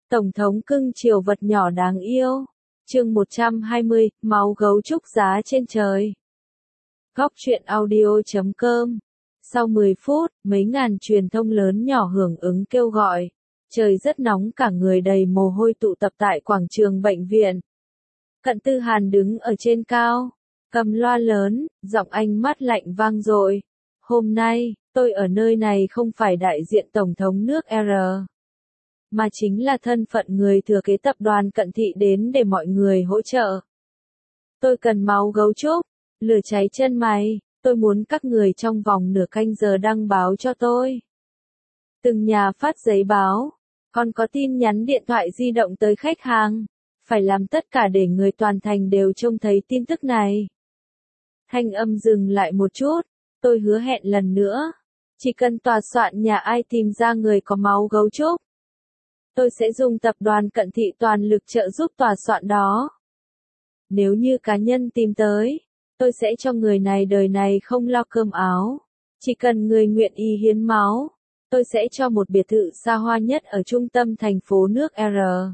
Tổng thống cưng chiều vật nhỏ đáng yêu. Chương 120, máu gấu trúc giá trên trời. Góc truyện audio.com. Sau 10 phút, mấy ngàn truyền thông lớn nhỏ hưởng ứng kêu gọi. Trời rất nóng, cả người đầy mồ hôi tụ tập tại quảng trường bệnh viện. Cận Tư Hàn đứng ở trên cao, cầm loa lớn, giọng anh mắt lạnh vang dội. Hôm nay, tôi ở nơi này không phải đại diện Tổng thống nước R, mà chính là thân phận người thừa kế tập đoàn Cận Thị đến để mọi người hỗ trợ. Tôi cần máu gấu trúc, lửa cháy chân mày, tôi muốn các người trong vòng nửa canh giờ đăng báo cho tôi. Từng nhà phát giấy báo, còn có tin nhắn điện thoại di động tới khách hàng, phải làm tất cả để người toàn thành đều trông thấy tin tức này. Thanh âm dừng lại một chút, tôi hứa hẹn lần nữa, chỉ cần tòa soạn nhà ai tìm ra người có máu gấu trúc, tôi sẽ dùng tập đoàn Cận Thị toàn lực trợ giúp tòa soạn đó. Nếu như cá nhân tìm tới, tôi sẽ cho người này đời này không lo cơm áo. Chỉ cần người nguyện ý hiến máu, tôi sẽ cho một biệt thự xa hoa nhất ở trung tâm thành phố nước R.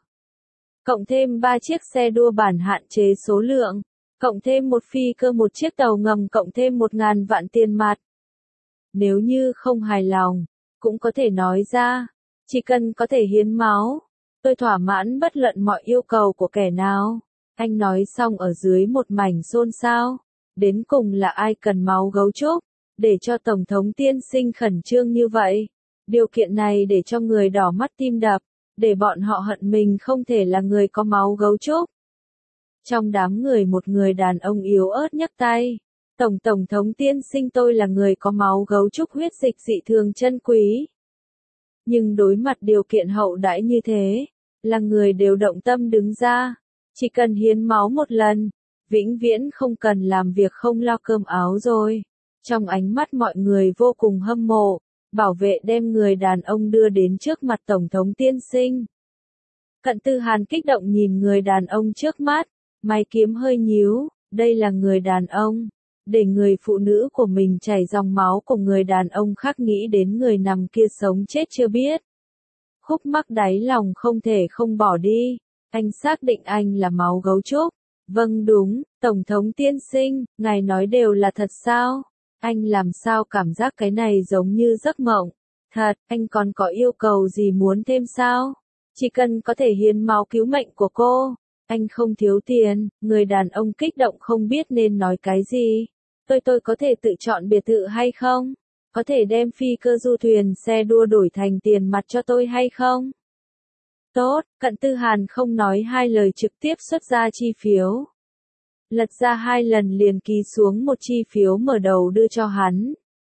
Cộng thêm 3 chiếc xe đua bản hạn chế số lượng, cộng thêm một phi cơ, một chiếc tàu ngầm, cộng thêm 1.000 vạn tiền mặt. Nếu như không hài lòng, cũng có thể nói ra, chỉ cần có thể hiến máu, tôi thỏa mãn bất luận mọi yêu cầu của kẻ nào. Anh nói xong ở dưới một mảnh xôn xao. Đến cùng là ai cần máu gấu trúc, để cho Tổng thống tiên sinh khẩn trương như vậy. Điều kiện này để cho người đỏ mắt tim đập, để bọn họ hận mình không thể là người có máu gấu trúc. Trong đám người, một người đàn ông yếu ớt nhấc tay. Tổng thống tiên sinh, tôi là người có máu gấu trúc, huyết dịch dị thường chân quý. Nhưng đối mặt điều kiện hậu đãi như thế, là người đều động tâm đứng ra. Chỉ cần hiến máu một lần, vĩnh viễn không cần làm việc không lo cơm áo rồi. Trong ánh mắt mọi người vô cùng hâm mộ, bảo vệ đem người đàn ông đưa đến trước mặt Tổng thống tiên sinh. Cận Tư Hàn kích động nhìn người đàn ông trước mắt, mày kiếm hơi nhíu, đây là người đàn ông. Để người phụ nữ của mình chảy dòng máu của người đàn ông khác, nghĩ đến người nằm kia sống chết chưa biết. Khúc mắc đáy lòng không thể không bỏ đi. Anh xác định anh là máu gấu trúc. Vâng đúng, Tổng thống tiên sinh, ngài nói đều là thật sao? Anh làm sao cảm giác cái này giống như giấc mộng? Thật, anh còn có yêu cầu gì muốn thêm sao? Chỉ cần có thể hiến máu cứu mệnh của cô. Anh không thiếu tiền. Người đàn ông kích động không biết nên nói cái gì. Tôi có thể tự chọn biệt thự hay không? Có thể đem phi cơ, du thuyền, xe đua đổi thành tiền mặt cho tôi hay không? Tốt, Cận Tư Hàn không nói hai lời trực tiếp xuất ra chi phiếu. Lật ra 2 lần liền ký xuống một chi phiếu mở đầu đưa cho hắn.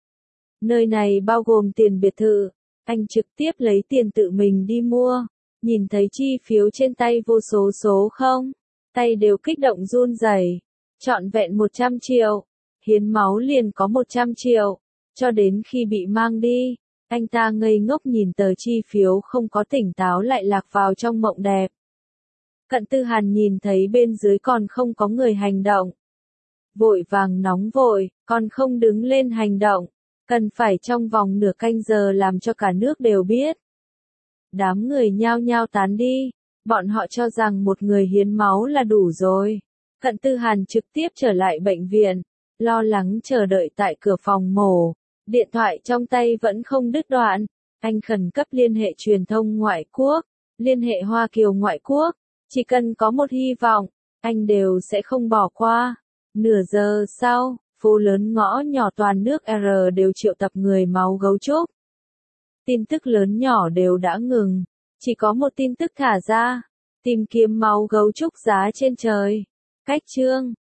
Nơi này bao gồm tiền biệt thự, anh trực tiếp lấy tiền tự mình đi mua. Nhìn thấy chi phiếu trên tay vô số số không? Tay đều kích động run rẩy. Trọn vẹn 100 triệu. Hiến máu liền có 100 triệu. Cho đến khi bị mang đi, anh ta ngây ngốc nhìn tờ chi phiếu, không có tỉnh táo, lại lạc vào trong mộng đẹp. Cận Tư Hàn nhìn thấy bên dưới còn không có người hành động. Vội vàng nóng vội, còn không đứng lên hành động. Cần phải trong vòng nửa canh giờ làm cho cả nước đều biết. Đám người nhao nhao tán đi. Bọn họ cho rằng một người hiến máu là đủ rồi. Cận Tư Hàn trực tiếp trở lại bệnh viện. Lo lắng chờ đợi tại cửa phòng mổ. Điện thoại trong tay vẫn không đứt đoạn. Anh khẩn cấp liên hệ truyền thông ngoại quốc, liên hệ Hoa Kiều ngoại quốc. Chỉ cần có một hy vọng, anh đều sẽ không bỏ qua. Nửa giờ sau, phố lớn ngõ nhỏ toàn nước R đều triệu tập người máu gấu trúc. Tin tức lớn nhỏ đều đã ngừng. Chỉ có một tin tức thả ra. Tìm kiếm máu gấu trúc giá trên trời. Cách chương.